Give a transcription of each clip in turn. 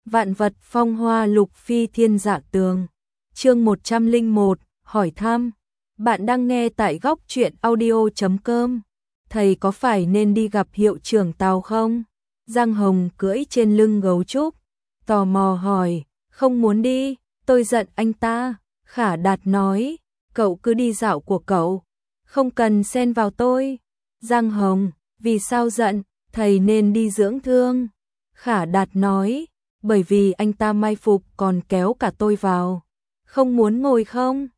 Vạn vật phong hoa lục phi thiên dạ tường. Chương 101, hỏi thăm. Bạn đang nghe tại góc truyện audio.com. Thầy có phải nên đi gặp hiệu trưởng Tào không? Giang Hồng cưỡi trên lưng gấu trúc, tò mò hỏi. Không muốn đi, tôi giận anh ta. Khả Đạt nói, cậu cứ đi dạo của cậu, không cần xen vào tôi. Giang Hồng, vì sao giận, thầy nên đi dưỡng thương. Khả Đạt nói, bởi vì anh ta mai phục còn kéo cả tôi vào. Không muốn ngồi không?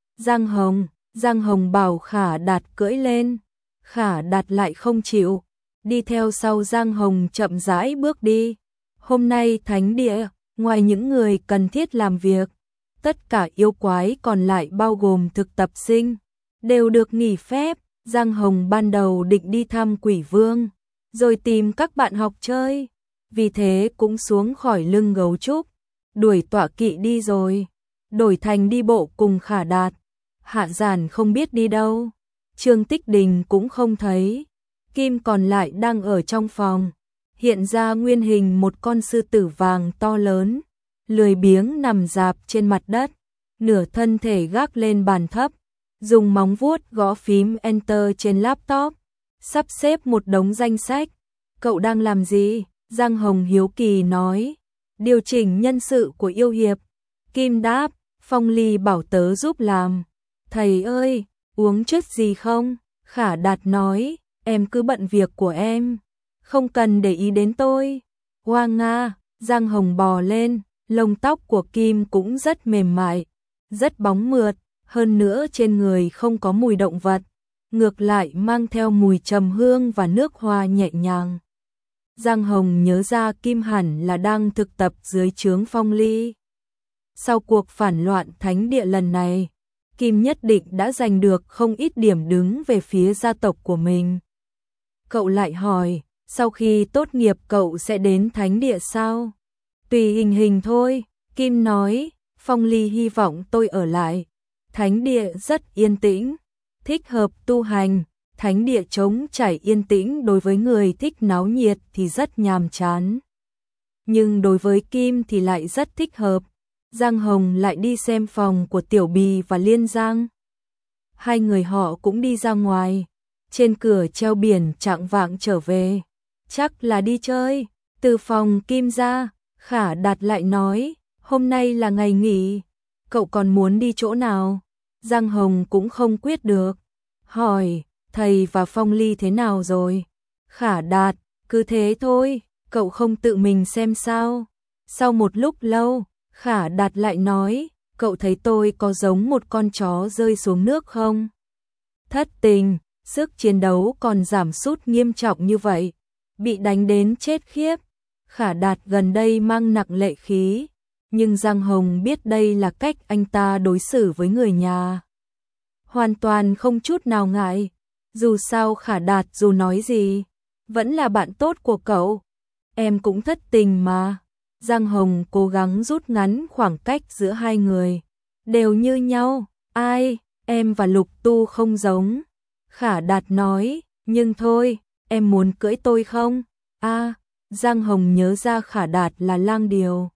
Giang Hồng bảo Khả Đạt cưỡi lên. Khả Đạt lại không chịu, đi theo sau Giang Hồng chậm rãi bước đi. Hôm nay thánh địa, ngoài những người cần thiết làm việc, tất cả yêu quái còn lại bao gồm thực tập sinh, đều được nghỉ phép. Giang Hồng ban đầu định đi thăm Quỷ Vương, rồi tìm các bạn học chơi, vì thế cũng xuống khỏi lưng gấu trúc, đuổi tọa kỵ đi rồi, đổi thành đi bộ cùng Khả Đạt. Hạ Giản không biết đi đâu, Trương Tích Đình cũng không thấy, Kim còn lại đang ở trong phòng, hiện ra nguyên hình một con sư tử vàng to lớn, lười biếng nằm rạp trên mặt đất, nửa thân thể gác lên bàn thấp, dùng móng vuốt gõ phím Enter trên laptop, sắp xếp một đống danh sách. Cậu đang làm gì? Giang Hồng hiếu kỳ nói. Điều chỉnh nhân sự của yêu hiệp. Kim đáp, Phong Ly bảo tớ giúp làm. Thầy ơi, uống chút gì không? Khả Đạt nói, em cứ bận việc của em, không cần để ý đến tôi. Hoa Nga, Giang Hồng bò lên, lông tóc của Kim cũng rất mềm mại, rất bóng mượt, hơn nữa trên người không có mùi động vật, ngược lại mang theo mùi trầm hương và nước hoa nhẹ nhàng. Giang Hồng nhớ ra Kim hẳn là đang thực tập dưới trướng Phong Ly. Sau cuộc phản loạn thánh địa lần này, Kim nhất định đã giành được không ít điểm đứng về phía gia tộc của mình. Cậu lại hỏi, sau khi tốt nghiệp cậu sẽ đến thánh địa sao? Tùy hình hình thôi, Kim nói, Phong Ly hy vọng tôi ở lại. Thánh địa rất yên tĩnh, thích hợp tu hành. Thánh địa trống trải yên tĩnh đối với người thích náo nhiệt thì rất nhàm chán. Nhưng đối với Kim thì lại rất thích hợp. Giang Hồng lại đi xem phòng của Tiểu Bì và Liên Giang. Hai người họ cũng đi ra ngoài. Trên cửa treo biển chạng vạng trở về. Chắc là đi chơi. Từ phòng Kim ra, Khả Đạt lại nói, hôm nay là ngày nghỉ. Cậu còn muốn đi chỗ nào? Giang Hồng cũng không quyết được. Hỏi, thầy và Phong Ly thế nào rồi? Khả Đạt, cứ thế thôi, cậu không tự mình xem sao? Sau một lúc lâu, Khả Đạt lại nói, cậu thấy tôi có giống một con chó rơi xuống nước không? Thất tình, sức chiến đấu còn giảm sút nghiêm trọng như vậy, bị đánh đến chết khiếp. Khả Đạt gần đây mang nặng lệ khí, nhưng Giang Hồng biết đây là cách anh ta đối xử với người nhà. Hoàn toàn không chút nào ngại. Dù sao Khả Đạt dù nói gì, vẫn là bạn tốt của cậu. Em cũng thất tình mà. Giang Hồng cố gắng rút ngắn khoảng cách giữa hai người. Đều như nhau. Ai, em và Lục Tu không giống. Khả Đạt nói, nhưng thôi, em muốn cưỡi tôi không? Giang Hồng nhớ ra Khả Đạt là lang điều.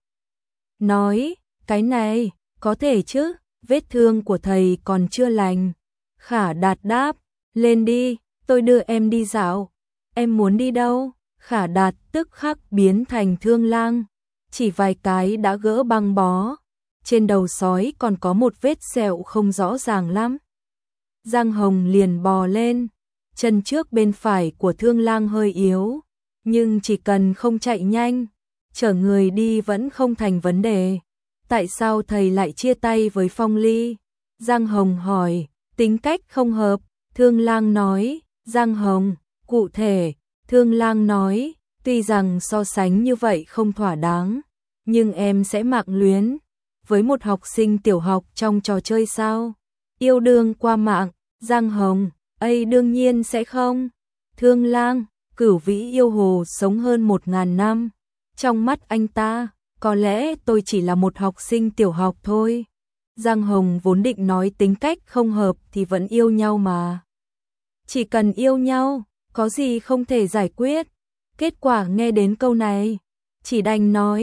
Nói, cái này, có thể chứ, vết thương của thầy còn chưa lành. Khả Đạt đáp, lên đi, tôi đưa em đi dạo. Em muốn đi đâu? Khả Đạt tức khắc biến thành Thương Lang, chỉ vài cái đã gỡ băng bó. Trên đầu sói còn có một vết sẹo không rõ ràng lắm. Giang Hồng liền bò lên, chân trước bên phải của Thương Lang hơi yếu, nhưng chỉ cần không chạy nhanh, chở người đi vẫn không thành vấn đề. Tại sao thầy lại chia tay với Phong Ly? Giang Hồng hỏi, tính cách không hợp. Thương Lang nói, Giang Hồng, cụ thể. Thương Lang nói, tuy rằng so sánh như vậy không thỏa đáng, nhưng em sẽ mạng luyến với một học sinh tiểu học trong trò chơi sao? Yêu đương qua mạng. Giang Hồng, ấy đương nhiên sẽ không. Thương Lang, Cửu Vĩ yêu hồ sống hơn 1000 năm. Trong mắt anh ta, có lẽ tôi chỉ là một học sinh tiểu học thôi. Giang Hồng vốn định nói tính cách không hợp thì vẫn yêu nhau mà. Chỉ cần yêu nhau, có gì không thể giải quyết. Kết quả nghe đến câu này, chỉ đành nói,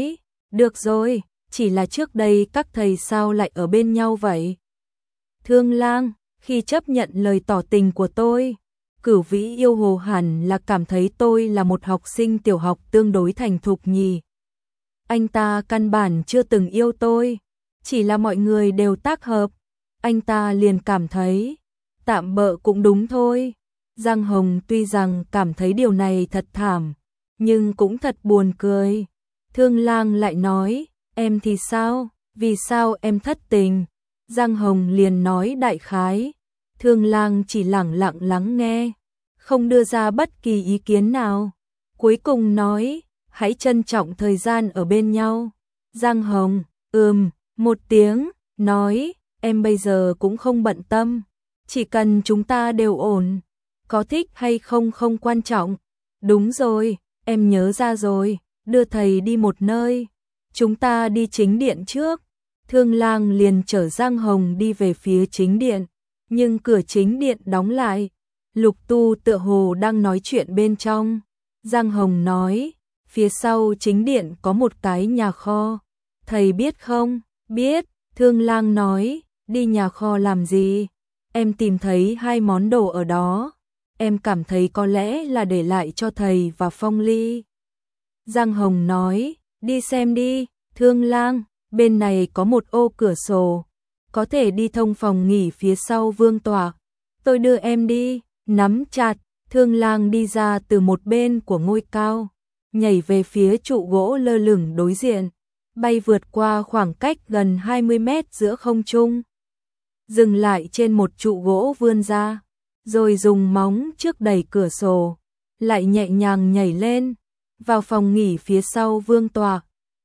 Được rồi, chỉ là trước đây các thầy sao lại ở bên nhau vậy? Thương Lang, khi chấp nhận lời tỏ tình của tôi, Cửu Vĩ yêu hồ hẳn là cảm thấy tôi là một học sinh tiểu học tương đối thành thục nhỉ. Anh ta căn bản chưa từng yêu tôi, chỉ là mọi người đều tác hợp, anh ta liền cảm thấy, tạm bợ cũng đúng thôi. Giang Hồng tuy rằng cảm thấy điều này thật thảm, nhưng cũng thật buồn cười. Thương Lang lại nói, em thì sao, vì sao em thất tình? Giang Hồng liền nói đại khái, Thương Lang chỉ lẳng lặng lắng nghe, không đưa ra bất kỳ ý kiến nào. Cuối cùng nói, hãy trân trọng thời gian ở bên nhau. Giang Hồng, một tiếng, nói, em bây giờ cũng không bận tâm, chỉ cần chúng ta đều ổn, có thích hay không không quan trọng. Đúng rồi, em nhớ ra rồi, đưa thầy đi một nơi, chúng ta đi chính điện trước. Thương Lang liền chở Giang Hồng đi về phía chính điện, nhưng cửa chính điện đóng lại. Lục Tu tựa hồ đang nói chuyện bên trong. Giang Hồng nói, phía sau chính điện có một cái nhà kho, thầy biết không? Biết. Thương Lang nói, đi nhà kho làm gì? Em tìm thấy 2 món đồ ở đó, em cảm thấy có lẽ là để lại cho thầy và Phong Ly. Giang Hồng nói, đi xem đi. Thương Lang, bên này có một ô cửa sổ, có thể đi thông phòng nghỉ phía sau vương tọa. Tôi đưa em đi. Nắm chặt. Thương Lang đi ra từ một bên của ngôi cao, nhảy về phía trụ gỗ lơ lửng đối diện, bay vượt qua khoảng cách gần 20 mét giữa không trung, dừng lại trên một trụ gỗ vươn ra, rồi dùng móng trước đẩy cửa sổ, lại nhẹ nhàng nhảy lên, vào phòng nghỉ phía sau vương tọa.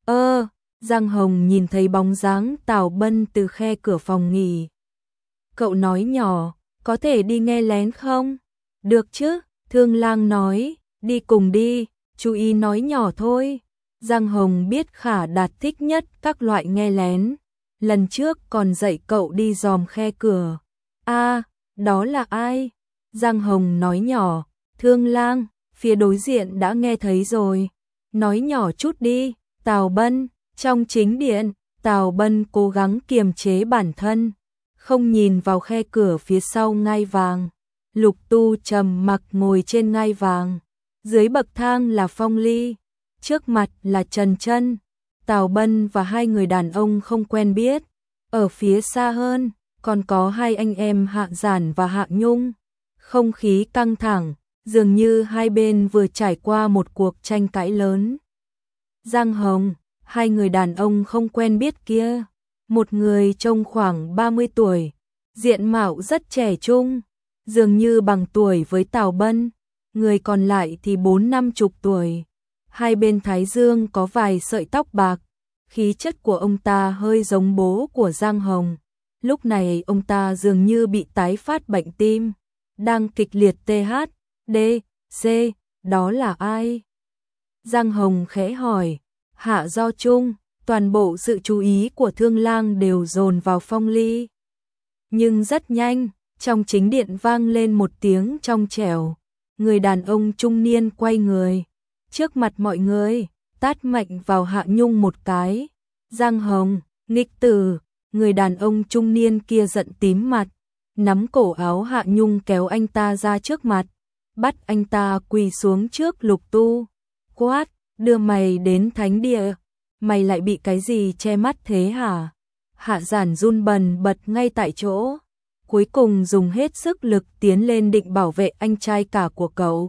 Giang Hồng nhìn thấy bóng dáng Tào Bân từ khe cửa phòng nghỉ. Cậu nói nhỏ, có thể đi nghe lén không? Được chứ, Thương Lang nói, đi cùng đi, chú ý nói nhỏ thôi. Giang Hồng biết Khả Đạt thích nhất các loại nghe lén, lần trước còn dạy cậu đi dòm khe cửa. Đó là ai? Giang Hồng nói nhỏ, Thương Lang, phía đối diện đã nghe thấy rồi. Nói nhỏ chút đi. Tào Bân. Trong chính điện, Tào Bân cố gắng kiềm chế bản thân, không nhìn vào khe cửa phía sau ngai vàng. Lục Tu trầm mặc ngồi trên ngai vàng, dưới bậc thang là Phong Ly, trước mặt là Trần Chân. Tào Bân và 2 người đàn ông không quen biết, ở phía xa hơn còn có 2 anh em Hạ Giản và Hạ Nhung. Không khí căng thẳng, dường như hai bên vừa trải qua một cuộc tranh cãi lớn. Giang Hồng, 2 người đàn ông không quen biết kia, một người trông khoảng 30 tuổi, diện mạo rất trẻ trung, dường như bằng tuổi với Tào Bân, người còn lại thì 40-50 tuổi. Hai bên thái dương có vài sợi tóc bạc, khí chất của ông ta hơi giống bố của Giang Hồng. Lúc này ông ta dường như bị tái phát bệnh tim, đang kịch liệt THD-C, đó là ai? Giang Hồng khẽ hỏi. Hạ Do Trung. Toàn bộ sự chú ý của Thương Lang đều dồn vào Phong Ly. Nhưng rất nhanh, trong chính điện vang lên một tiếng trong trẻo. Người đàn ông trung niên quay người, trước mặt mọi người, tát mạnh vào Hạ Nhung một cái. Giang Hồng, nghịch tử. Người đàn ông trung niên kia giận tím mặt, nắm cổ áo Hạ Nhung kéo anh ta ra trước mặt, bắt anh ta quỳ xuống trước Lục Tu, quát, đưa mày đến thánh địa, mày lại bị cái gì che mắt thế hả? Hạ Giản run bần bật ngay tại chỗ, cuối cùng dùng hết sức lực tiến lên định bảo vệ anh trai cả của cậu.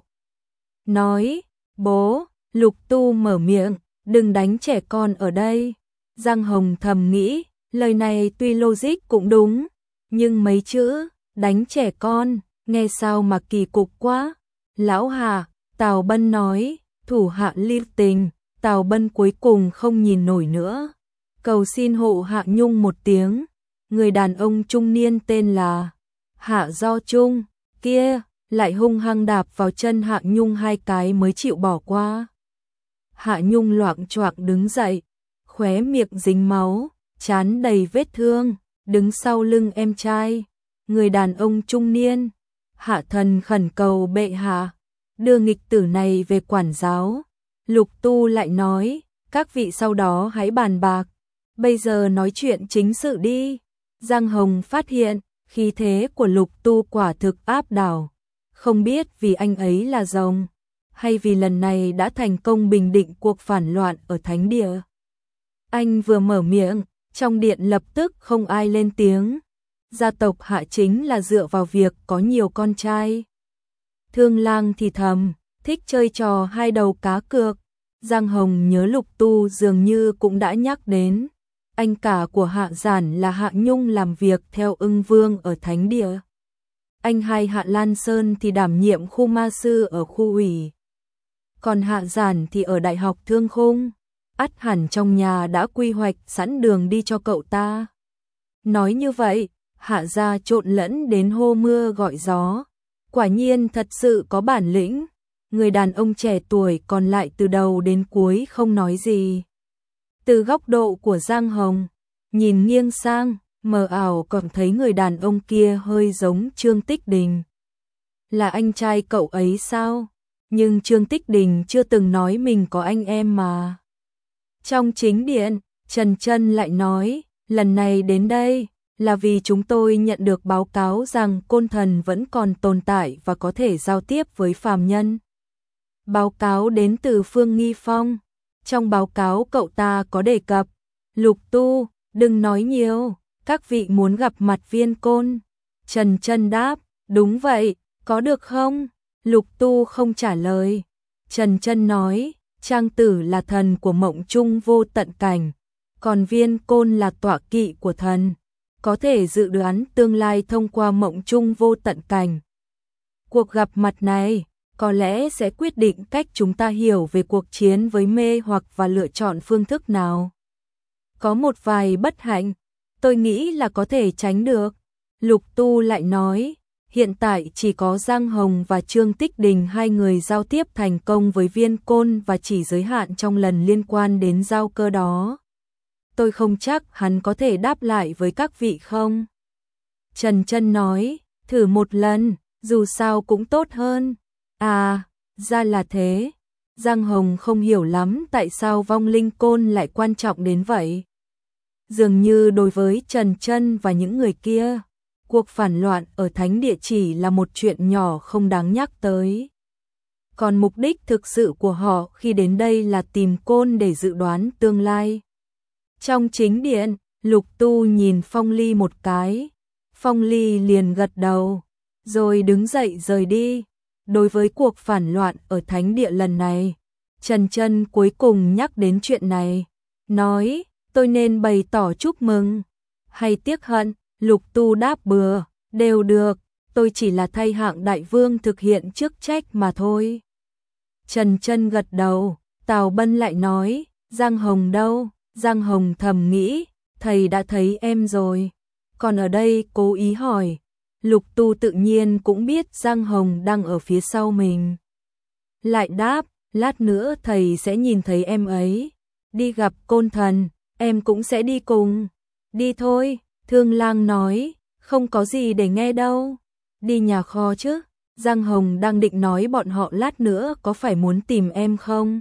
Nói, bố. Lục Tu mở miệng, đừng đánh trẻ con ở đây. Giang Hồng thầm nghĩ, lời này tuy logic cũng đúng, nhưng mấy chữ, đánh trẻ con, nghe sao mà kỳ cục quá. Lão Hạ, Tào Bân nói, thủ hạ lưu tình. Tào Bân cuối cùng không nhìn nổi nữa, cầu xin hộ Hạ Nhung một tiếng. Người đàn ông trung niên tên là Hạ Do Trung kia lại hung hăng đạp vào chân Hạ Nhung 2 cái mới chịu bỏ qua. Hạ Nhung loạng choạng đứng dậy, khóe miệng dính máu, trán đầy vết thương, đứng sau lưng em trai. Người đàn ông trung niên, Hạ thần khẩn cầu bệ hạ, đưa nghịch tử này về quản giáo. Lục Tu lại nói, Các vị sau đó hãy bàn bạc. Bây giờ nói chuyện chính sự đi. Giang Hồng phát hiện, khí thế của Lục Tu quả thực áp đảo. Không biết vì anh ấy là rồng, hay vì lần này đã thành công bình định cuộc phản loạn ở Thánh Địa. Anh vừa mở miệng, trong điện lập tức không ai lên tiếng. Gia tộc Hạ chính là dựa vào việc có nhiều con trai. Thương Lang thì thầm, thích chơi trò hai đầu cá cược. Giang Hồng nhớ Lục Tu dường như cũng đã nhắc đến. Anh cả của Hạ Giản là Hạ Nhung làm việc theo Ưng Vương ở Thánh Địa. Anh hai Hạ Lan Sơn thì đảm nhiệm khu ma sư ở khu ủy. Còn Hạ Giản thì ở Đại học Thương Khung. Ắt hẳn trong nhà đã quy hoạch sẵn đường đi cho cậu ta. Nói như vậy, Hạ gia trộn lẫn đến hô mưa gọi gió. Quả nhiên thật sự có bản lĩnh. Người đàn ông trẻ tuổi còn lại từ đầu đến cuối không nói gì. Từ góc độ của Giang Hồng, nhìn nghiêng sang, mờ ảo còn thấy người đàn ông kia hơi giống Trương Tích Đình. Là anh trai cậu ấy sao? Nhưng Trương Tích Đình chưa từng nói mình có anh em mà. Trong chính điện, Trần Chân lại nói, lần này đến đây là vì chúng tôi nhận được báo cáo rằng Côn Thần vẫn còn tồn tại và có thể giao tiếp với phàm nhân. Báo cáo đến từ Phương Nghi Phong. Trong báo cáo cậu ta có đề cập, Lục Tu, đừng nói nhiều, các vị muốn gặp mặt Viên Côn. Trần Chân đáp, đúng vậy, có được không? Lục Tu không trả lời. Trần Chân nói, Trang Tử là thần của mộng trung vô tận cảnh, còn Viên Côn là tọa kỵ của thần, có thể dự đoán tương lai thông qua mộng trung vô tận cảnh. Cuộc gặp mặt này có lẽ sẽ quyết định cách chúng ta hiểu về cuộc chiến với mê hoặc và lựa chọn phương thức nào. Có một vài bất hạnh, tôi nghĩ là có thể tránh được. Lục Tu lại nói, hiện tại chỉ có Giang Hồng và Trương Tích Đình hai người giao tiếp thành công với Viên Côn và chỉ giới hạn trong lần liên quan đến giao cơ đó. Tôi không chắc hắn có thể đáp lại với các vị không. Trần Chân nói, thử một lần, dù sao cũng tốt hơn. À, ra là thế. Giang Hồng không hiểu lắm tại sao vong linh côn lại quan trọng đến vậy. Dường như đối với Trần Chân và những người kia, cuộc phản loạn ở Thánh Địa chỉ là một chuyện nhỏ không đáng nhắc tới. Còn mục đích thực sự của họ khi đến đây là tìm côn để dự đoán tương lai. Trong chính điện, Lục Tu nhìn Phong Ly một cái. Phong Ly liền gật đầu, rồi đứng dậy rời đi. Đối với cuộc phản loạn ở Thánh Địa lần này, Trần Chân cuối cùng nhắc đến chuyện này, nói, tôi nên bày tỏ chúc mừng hay tiếc hận. Lục Tu đáp bừa, đều được, tôi chỉ là thay Hạng Đại Vương thực hiện chức trách mà thôi. Trần Chân gật đầu. Tào Bân lại nói, Giang Hồng đâu? Giang Hồng thầm nghĩ, thầy đã thấy em rồi. Còn ở đây cố ý hỏi. Lục Tu tự nhiên cũng biết Giang Hồng đang ở phía sau mình. Lại đáp, lát nữa thầy sẽ nhìn thấy em ấy. Đi gặp Côn Thần, em cũng sẽ đi cùng. Đi thôi, Thương Lang nói, không có gì để nghe đâu. Đi nhà kho chứ. Giang Hồng đang định nói bọn họ lát nữa có phải muốn tìm em không?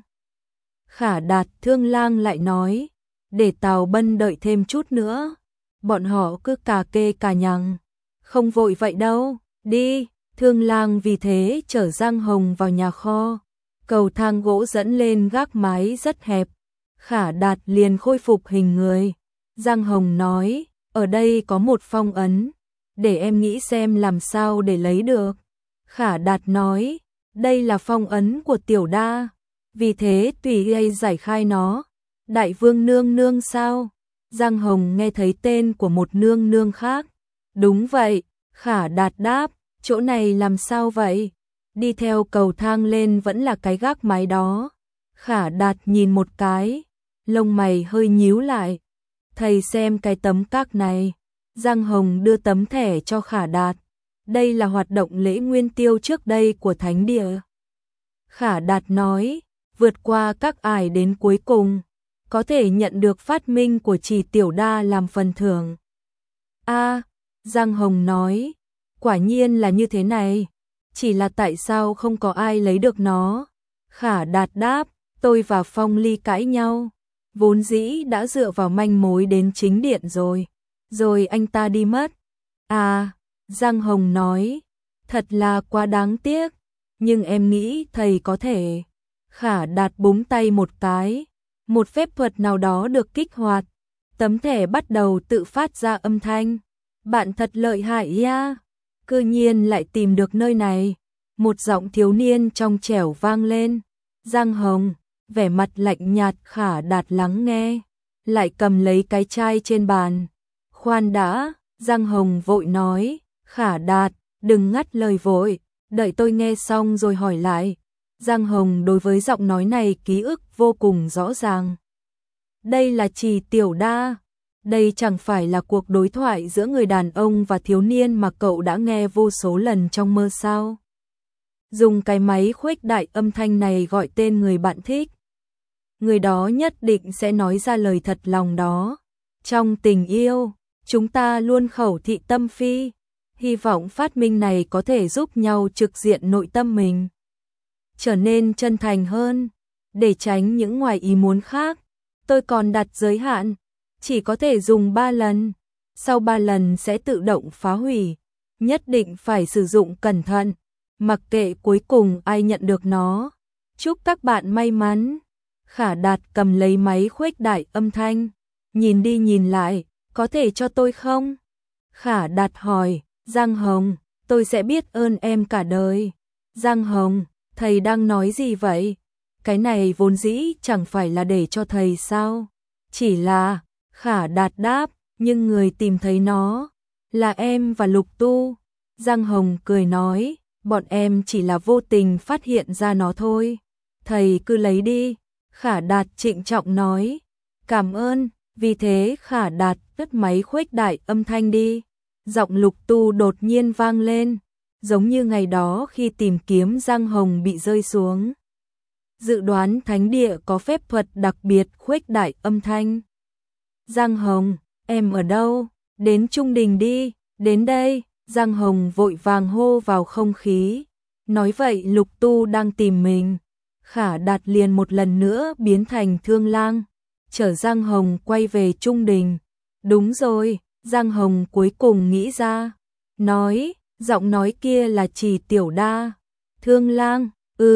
Khả Đạt. Thương Lang lại nói, để Tào Bân đợi thêm chút nữa. Bọn họ cứ cà kê cà nhằng. Không vội vậy đâu, đi. Thương Lang vì thế chở Giang Hồng vào nhà kho. Cầu thang gỗ dẫn lên gác mái rất hẹp. Khả Đạt liền khôi phục hình người. Giang Hồng nói, ở đây có một phong ấn, để em nghĩ xem làm sao để lấy được. Khả Đạt nói, đây là phong ấn của Tiểu Đa, vì thế tùy gây giải khai nó. Đại Vương nương nương sao? Giang Hồng nghe thấy tên của một nương nương khác. Đúng vậy, Khả Đạt đáp, chỗ này làm sao vậy? Đi theo cầu thang lên vẫn là cái gác mái đó. Khả Đạt nhìn một cái, lông mày hơi nhíu lại. Thầy xem cái tấm các này. Giang Hồng đưa tấm thẻ cho Khả Đạt. Đây là hoạt động lễ nguyên tiêu trước đây của Thánh Địa. Khả Đạt nói, vượt qua các ải đến cuối cùng, có thể nhận được phát minh của Trì Tiểu Đa làm phần thưởng. A, Giang Hồng nói, quả nhiên là như thế này, chỉ là tại sao không có ai lấy được nó? Khả Đạt đáp, tôi và Phong Ly cãi nhau, vốn dĩ đã dựa vào manh mối đến chính điện rồi. Rồi anh ta đi mất. À, Giang Hồng nói, thật là quá đáng tiếc, nhưng em nghĩ thầy có thể. Khả Đạt búng tay một cái, một phép thuật nào đó được kích hoạt, tấm thẻ bắt đầu tự phát ra âm thanh. Bạn thật lợi hại ya, cư nhiên lại tìm được nơi này. Một giọng thiếu niên trong trẻo vang lên. Giang Hồng, vẻ mặt lạnh nhạt. Khả Đạt lắng nghe, lại cầm lấy cái chai trên bàn. Khoan đã, Giang Hồng vội nói, Khả Đạt, đừng ngắt lời vội, đợi tôi nghe xong rồi hỏi lại. Giang Hồng đối với giọng nói này ký ức vô cùng rõ ràng. Đây là Trì Tiểu Đa. Đây chẳng phải là cuộc đối thoại giữa người đàn ông và thiếu niên mà cậu đã nghe vô số lần trong mơ sao? Dùng cái máy khuếch đại âm thanh này gọi tên người bạn thích. Người đó nhất định sẽ nói ra lời thật lòng đó. Trong tình yêu, chúng ta luôn khẩu thị tâm phi. Hy vọng phát minh này có thể giúp nhau trực diện nội tâm mình trở nên chân thành hơn. Để tránh những ngoài ý muốn khác, tôi còn đặt giới hạn, chỉ có thể dùng 3 lần, sau 3 lần sẽ tự động phá hủy. Nhất định phải sử dụng cẩn thận, mặc kệ cuối cùng ai nhận được nó. Chúc các bạn may mắn. Khả Đạt cầm lấy máy khuếch đại âm thanh, nhìn đi nhìn lại, có thể cho tôi không? Khả Đạt hỏi. Giang Hồng, tôi sẽ biết ơn em cả đời. Giang Hồng, thầy đang nói gì vậy? Cái này vốn dĩ chẳng phải là để cho thầy sao? Chỉ là, Khả Đạt đáp, nhưng người tìm thấy nó là em và Lục Tu. Giang Hồng cười nói, bọn em chỉ là vô tình phát hiện ra nó thôi. Thầy cứ lấy đi. Khả Đạt trịnh trọng nói, cảm ơn. Vì thế Khả Đạt cất máy khuếch đại âm thanh đi. Giọng Lục Tu đột nhiên vang lên, giống như ngày đó khi tìm kiếm Giang Hồng bị rơi xuống. Dự đoán thánh địa có phép thuật đặc biệt khuếch đại âm thanh. Giang Hồng, em ở đâu? Đến Trung Đình đi, đến đây. Giang Hồng vội vàng hô vào không khí. Nói vậy Lục Tu đang tìm mình. Khả Đạt liền một lần nữa biến thành Thương Lang, chở Giang Hồng quay về Trung Đình. Đúng rồi, Giang Hồng cuối cùng nghĩ ra. Nói, giọng nói kia là Trì Tiểu Đa. Thương Lang,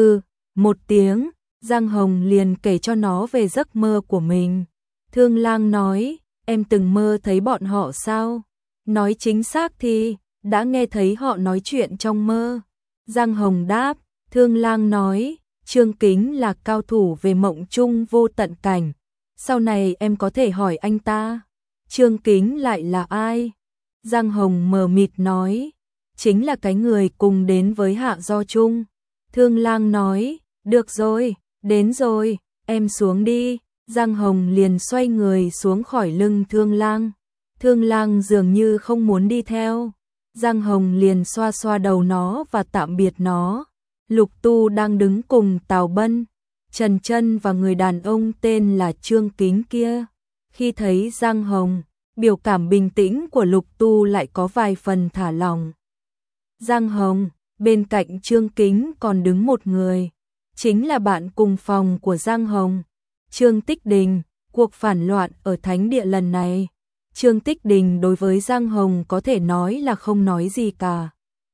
một tiếng, Giang Hồng liền kể cho nó về giấc mơ của mình. Thương Lang nói, em từng mơ thấy bọn họ sao? Nói chính xác thì, đã nghe thấy họ nói chuyện trong mơ. Giang Hồng đáp. Thương Lang nói, Trương Kính là cao thủ về mộng chung vô tận cảnh. Sau này em có thể hỏi anh ta. Trương Kính lại là ai? Giang Hồng mờ mịt nói, chính là cái người cùng đến với Hạ Do Trung. Thương Lang nói, được rồi, đến rồi, em xuống đi. Giang Hồng liền xoay người xuống khỏi lưng Thương Lang. Thương Lang dường như không muốn đi theo. Giang Hồng liền xoa xoa đầu nó và tạm biệt nó. Lục Tu đang đứng cùng Tào Bân, Trần Chân và người đàn ông tên là Trương Kính kia. Khi thấy Giang Hồng, biểu cảm bình tĩnh của Lục Tu lại có vài phần thả lỏng. Giang Hồng, bên cạnh Trương Kính còn đứng một người, chính là bạn cùng phòng của Giang Hồng, Trương Tích Đình. Cuộc phản loạn ở thánh địa lần này, Trương Tích Đình đối với Giang Hồng có thể nói là không nói gì cả.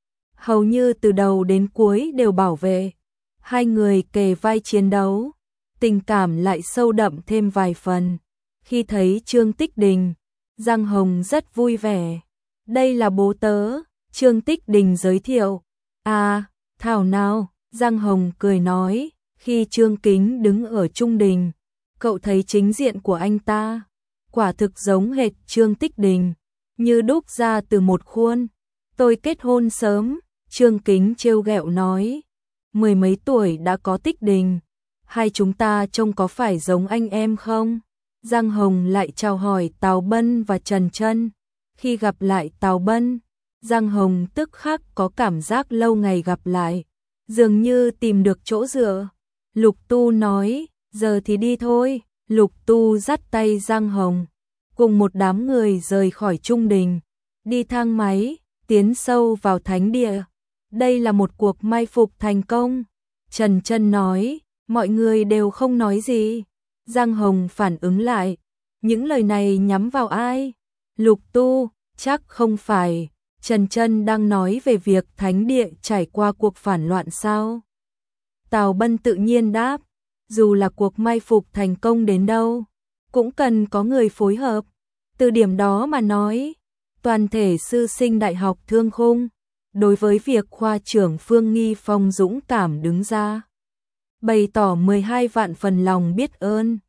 Hầu như từ đầu đến cuối đều bảo vệ. Hai người kề vai chiến đấu, tình cảm lại sâu đậm thêm vài phần. Khi thấy Trương Tích Đình, Giang Hồng rất vui vẻ. Đây là bố tớ, Trương Tích Đình giới thiệu. À, thảo nào, Giang Hồng cười nói, khi Trương Kính đứng ở Trung Đình, cậu thấy chính diện của anh ta, quả thực giống hệt Trương Tích Đình, như đúc ra từ một khuôn. Tôi kết hôn sớm, Trương Kính trêu ghẹo nói, 10 mấy tuổi đã có Tích Đình, hai chúng ta trông có phải giống anh em không? Giang Hồng lại chào hỏi Tào Bân và Trần Chân. Khi gặp lại Tào Bân, Giang Hồng tức khắc có cảm giác lâu ngày gặp lại, dường như tìm được chỗ dựa. Lục Tu nói, giờ thì đi thôi. Lục Tu dắt tay Giang Hồng, cùng một đám người rời khỏi Trung Đình, đi thang máy, tiến sâu vào thánh địa. Đây là một cuộc mai phục thành công. Trần Chân nói, mọi người đều không nói gì. Giang Hồng phản ứng lại, những lời này nhắm vào ai? Lục Tu, chắc không phải, Trần Chân đang nói về việc thánh địa trải qua cuộc phản loạn sao? Tào Bân tự nhiên đáp, dù là cuộc mai phục thành công đến đâu, cũng cần có người phối hợp. Từ điểm đó mà nói, toàn thể sư sinh Đại học Thương Khung, đối với việc khoa trưởng Phương Nghi Phong dũng cảm đứng ra, bày tỏ 12 vạn phần lòng biết ơn.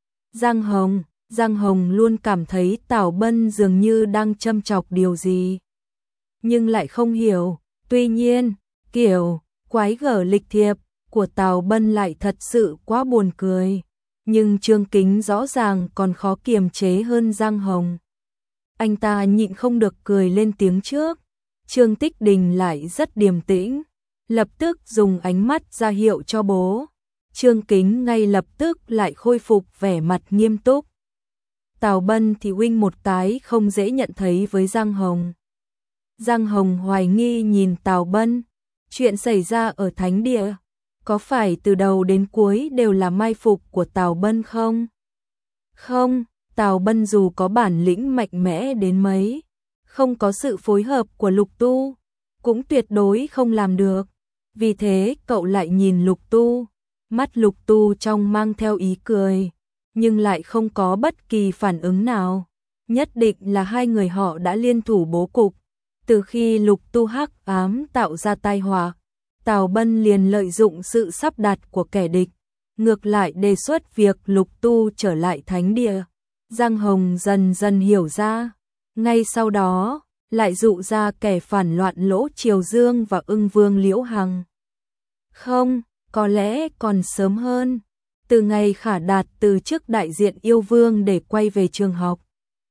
Giang Hồng luôn cảm thấy Tào Bân dường như đang châm chọc điều gì, nhưng lại không hiểu. Tuy nhiên, kiểu quái gở lịch thiệp của Tào Bân lại thật sự quá buồn cười, nhưng Trương Kính rõ ràng còn khó kiềm chế hơn Giang Hồng. Anh ta nhịn không được cười lên tiếng trước. Trương Tích Đình lại rất điềm tĩnh, lập tức dùng ánh mắt ra hiệu cho bố. Trương Kính ngay lập tức lại khôi phục vẻ mặt nghiêm túc. Tào Bân thì huynh một cái không dễ nhận thấy với Giang Hồng. Giang Hồng hoài nghi nhìn Tào Bân, chuyện xảy ra ở thánh địa, có phải từ đầu đến cuối đều là mai phục của Tào Bân không? Không, Tào Bân dù có bản lĩnh mạnh mẽ đến mấy, không có sự phối hợp của Lục Tu, cũng tuyệt đối không làm được. Vì thế cậu lại nhìn Lục Tu, mắt Lục Tu trong mang theo ý cười, nhưng lại không có bất kỳ phản ứng nào. Nhất định là hai người họ đã liên thủ bố cục. Từ khi Lục Tu hắc ám tạo ra tai họa, Tào Bân liền lợi dụng sự sắp đặt của kẻ địch, ngược lại đề xuất việc Lục Tu trở lại thánh địa. Giang Hồng dần dần hiểu ra, ngay sau đó lại dụ ra kẻ phản loạn Lỗ Triều Dương và Ưng Vương Liễu Hằng. Không, có lẽ còn sớm hơn, từ ngày Khả Đạt từ chức đại diện yêu vương để quay về trường học,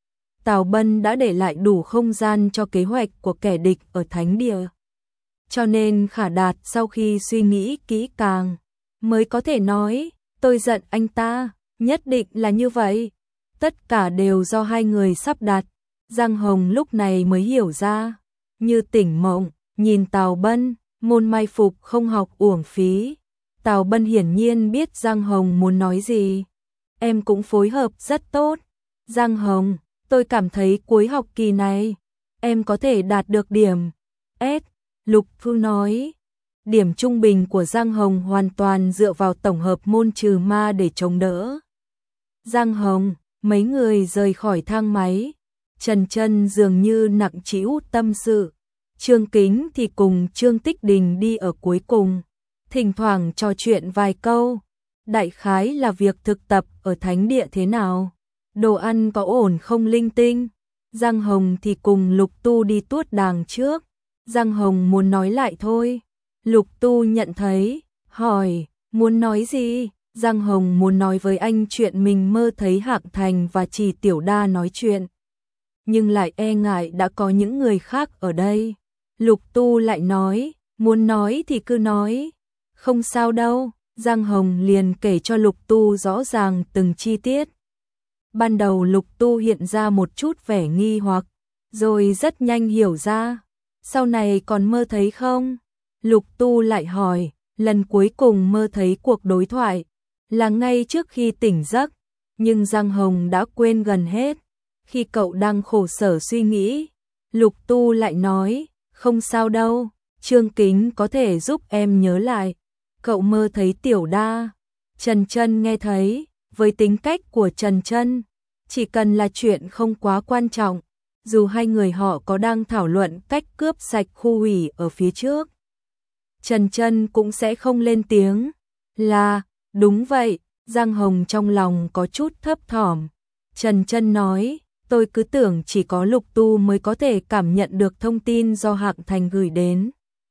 Tào Bân đã để lại đủ không gian cho kế hoạch của kẻ địch ở thánh địa. Cho nên Khả Đạt sau khi suy nghĩ kỹ càng, mới có thể nói, tôi giận anh ta, nhất định là như vậy. Tất cả đều do hai người sắp đặt. Giang Hồng lúc này mới hiểu ra, như tỉnh mộng, nhìn Tào Bân, môn mai phục không học uổng phí. Tào Bân hiển nhiên biết Giang Hồng muốn nói gì. Em cũng phối hợp rất tốt. Giang Hồng, tôi cảm thấy cuối học kỳ này, em có thể đạt được điểm S. Lục Phu nói, điểm trung bình của Giang Hồng hoàn toàn dựa vào tổng hợp môn trừ ma để chống đỡ. Giang Hồng, mấy người rời khỏi thang máy. Trần Chân dường như nặng trĩu tâm sự. Trương Kính thì cùng Trương Tích Đình đi ở cuối cùng, thỉnh thoảng trò chuyện vài câu. Đại khái là việc thực tập ở thánh địa thế nào, đồ ăn có ổn không linh tinh. Giang Hồng thì cùng Lục Tu đi tuốt đàng trước. Giang Hồng muốn nói lại thôi. Lục Tu nhận thấy, hỏi, muốn nói gì? Giang Hồng muốn nói với anh chuyện mình mơ thấy Hạng Thành và Trì Tiểu Đa nói chuyện, nhưng lại e ngại đã có những người khác ở đây. Lục Tu lại nói, muốn nói thì cứ nói, không sao đâu. Giang Hồng liền kể cho Lục Tu rõ ràng từng chi tiết. Ban đầu Lục Tu hiện ra một chút vẻ nghi hoặc, rồi rất nhanh hiểu ra. Sau này còn mơ thấy không? Lục Tu lại hỏi, lần cuối cùng mơ thấy cuộc đối thoại là ngay trước khi tỉnh giấc, nhưng Giang Hồng đã quên gần hết. Khi cậu đang khổ sở suy nghĩ, Lục Tu lại nói, không sao đâu, Trương Kính có thể giúp em nhớ lại. Cậu mơ thấy Tiểu Đa. Trần Chân nghe thấy, với tính cách của Trần Chân, chỉ cần là chuyện không quá quan trọng, dù hai người họ có đang thảo luận cách cướp sạch khu hủy ở phía trước, Trần Chân cũng sẽ không lên tiếng. Là, đúng vậy. Giang Hồng trong lòng có chút thấp thỏm. Trần Chân nói, tôi cứ tưởng chỉ có Lục Tu mới có thể cảm nhận được thông tin do Hạng Thành gửi đến.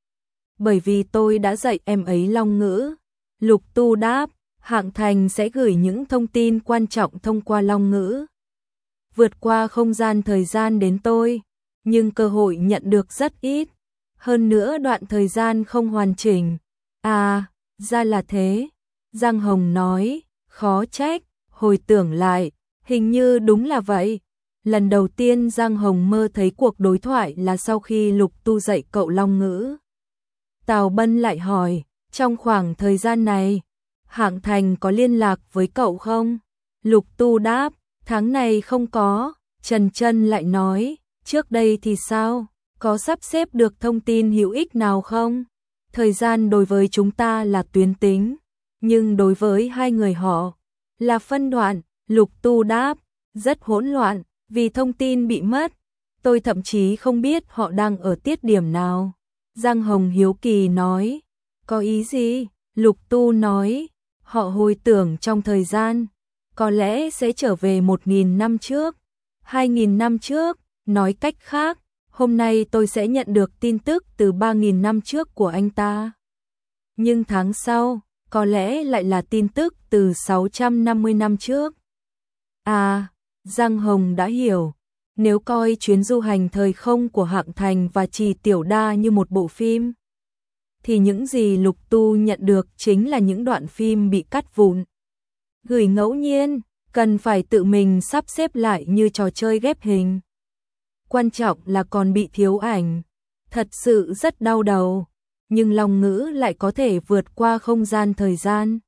Bởi vì tôi đã dạy em ấy Long ngữ. Lục Tu đáp, Hạng Thành sẽ gửi những thông tin quan trọng thông qua Long ngữ, vượt qua không gian thời gian đến tôi, nhưng cơ hội nhận được rất ít. Hơn nữa đoạn thời gian không hoàn chỉnh. À, ra là thế. Giang Hồng nói, khó trách, hồi tưởng lại, hình như đúng là vậy. Lần đầu tiên Giang Hồng mơ thấy cuộc đối thoại là sau khi Lục Tu dạy cậu Long ngữ. Tào Bân lại hỏi, trong khoảng thời gian này, Hạng Thành có liên lạc với cậu không? Lục Tu đáp, tháng này không có. Trần Chân lại nói, trước đây thì sao? Có sắp xếp được thông tin hữu ích nào không? Thời gian đối với chúng ta là tuyến tính, nhưng đối với hai người họ là phân đoạn. Lục Tu đáp, rất hỗn loạn, vì thông tin bị mất. Tôi thậm chí không biết họ đang ở tiết điểm nào. Giang Hồng hiếu kỳ nói, có ý gì? Lục Tu nói, họ hồi tưởng trong thời gian, có lẽ sẽ trở về 1.000 năm trước, 2.000 năm trước, nói cách khác, hôm nay tôi sẽ nhận được tin tức từ 3.000 năm trước của anh ta. Nhưng tháng sau, có lẽ lại là tin tức từ 650 năm trước. À, Giang Hồng đã hiểu. Nếu coi chuyến du hành thời không của Hạng Thành và Trì Tiểu Đa như một bộ phim, thì những gì Lục Tu nhận được chính là những đoạn phim bị cắt vụn, gửi ngẫu nhiên, cần phải tự mình sắp xếp lại như trò chơi ghép hình. Quan trọng là còn bị thiếu ảnh, thật sự rất đau đầu, nhưng Long Ngữ lại có thể vượt qua không gian thời gian.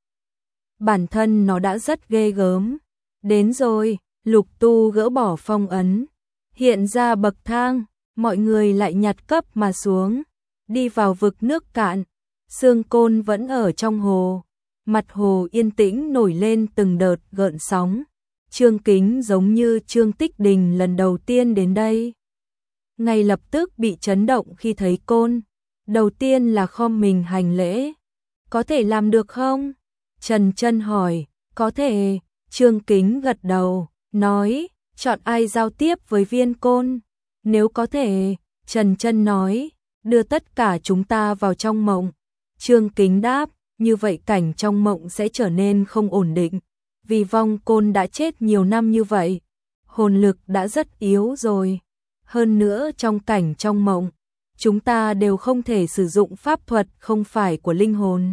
Bản thân nó đã rất ghê gớm. Đến rồi, Lục Tu gỡ bỏ phong ấn, hiện ra bậc thang, mọi người lại nhặt cấp mà xuống, đi vào vực nước cạn. Sương Côn vẫn ở trong hồ, mặt hồ yên tĩnh nổi lên từng đợt gợn sóng. Trương Kính giống như Trương Tích Đình lần đầu tiên đến đây, ngay lập tức bị chấn động khi thấy Côn. Đầu tiên là khom mình hành lễ. Có thể làm được không? Trần Chân hỏi. Có thể. Trương Kính gật đầu, nói, chọn ai giao tiếp với Viên Côn? Nếu có thể, Trần Chân nói, đưa tất cả chúng ta vào trong mộng. Trương Kính đáp, như vậy cảnh trong mộng sẽ trở nên không ổn định, vì vong Côn đã chết nhiều năm như vậy, hồn lực đã rất yếu rồi. Hơn nữa trong cảnh trong mộng, chúng ta đều không thể sử dụng pháp thuật không phải của linh hồn.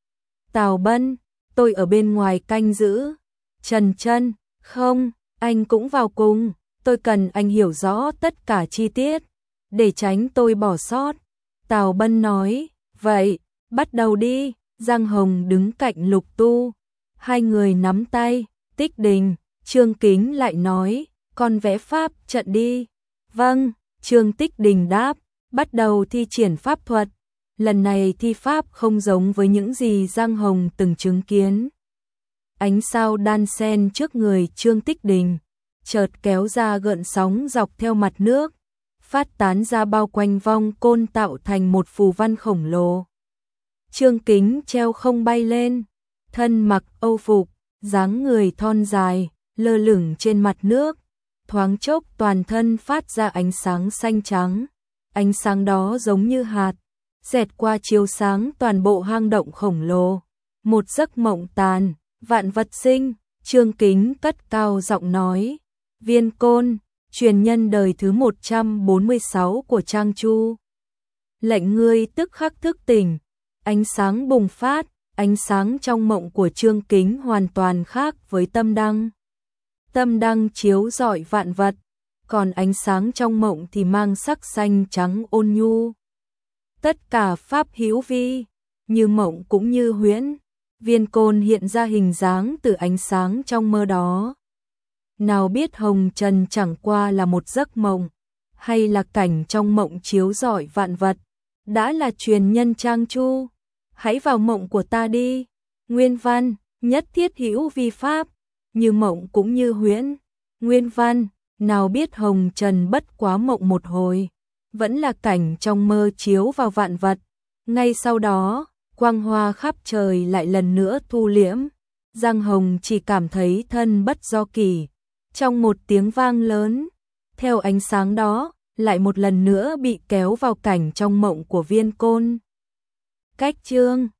Tào Bân, tôi ở bên ngoài canh giữ. Trần Chân, không, anh cũng vào cùng, tôi cần anh hiểu rõ tất cả chi tiết, để tránh tôi bỏ sót. Tào Bân nói, vậy, bắt đầu đi. Giang Hồng đứng cạnh Lục Tu, hai người nắm tay. Tích Đình, Trương Kính lại nói, con vẽ pháp trận đi. Vâng, Trương Tích Đình đáp, bắt đầu thi triển pháp thuật. Lần này thi pháp không giống với những gì Giang Hồng từng chứng kiến. Ánh sao đan xen trước người Trương Tích Đình, chợt kéo ra gợn sóng dọc theo mặt nước, phát tán ra bao quanh vong Côn tạo thành một phù văn khổng lồ. Trương Kính treo không bay lên, thân mặc âu phục, dáng người thon dài, lơ lửng trên mặt nước, thoáng chốc toàn thân phát ra ánh sáng xanh trắng. Ánh sáng đó giống như hạt, xẹt qua chiếu sáng toàn bộ hang động khổng lồ. Một giấc mộng tàn, vạn vật sinh. Trương Kính cất cao giọng nói, Viên Côn, truyền nhân đời thứ 146 của Trang Chu. Lệnh ngươi tức khắc thức tỉnh. Ánh sáng bùng phát, ánh sáng trong mộng của Trương Kính hoàn toàn khác với tâm đăng. Tâm đăng chiếu rọi vạn vật, còn ánh sáng trong mộng thì mang sắc xanh trắng ôn nhu. Tất cả pháp hữu vi, như mộng cũng như huyễn. Viên Côn hiện ra hình dáng từ ánh sáng trong mơ đó. Nào biết hồng trần chẳng qua là một giấc mộng, hay là cảnh trong mộng chiếu rọi vạn vật. Đã là truyền nhân Trang Chu, hãy vào mộng của ta đi. Nguyên văn, nhất thiết hữu vi pháp, như mộng cũng như huyễn. Nguyên văn, nào biết hồng trần bất quá mộng một hồi, vẫn là cảnh trong mơ chiếu vào vạn vật. Ngay sau đó, quang hoa khắp trời lại lần nữa thu liễm. Giang Hồng chỉ cảm thấy thân bất do kỷ. Trong một tiếng vang lớn, theo ánh sáng đó, lại một lần nữa bị kéo vào cảnh trong mộng của Viên Côn. Cách chương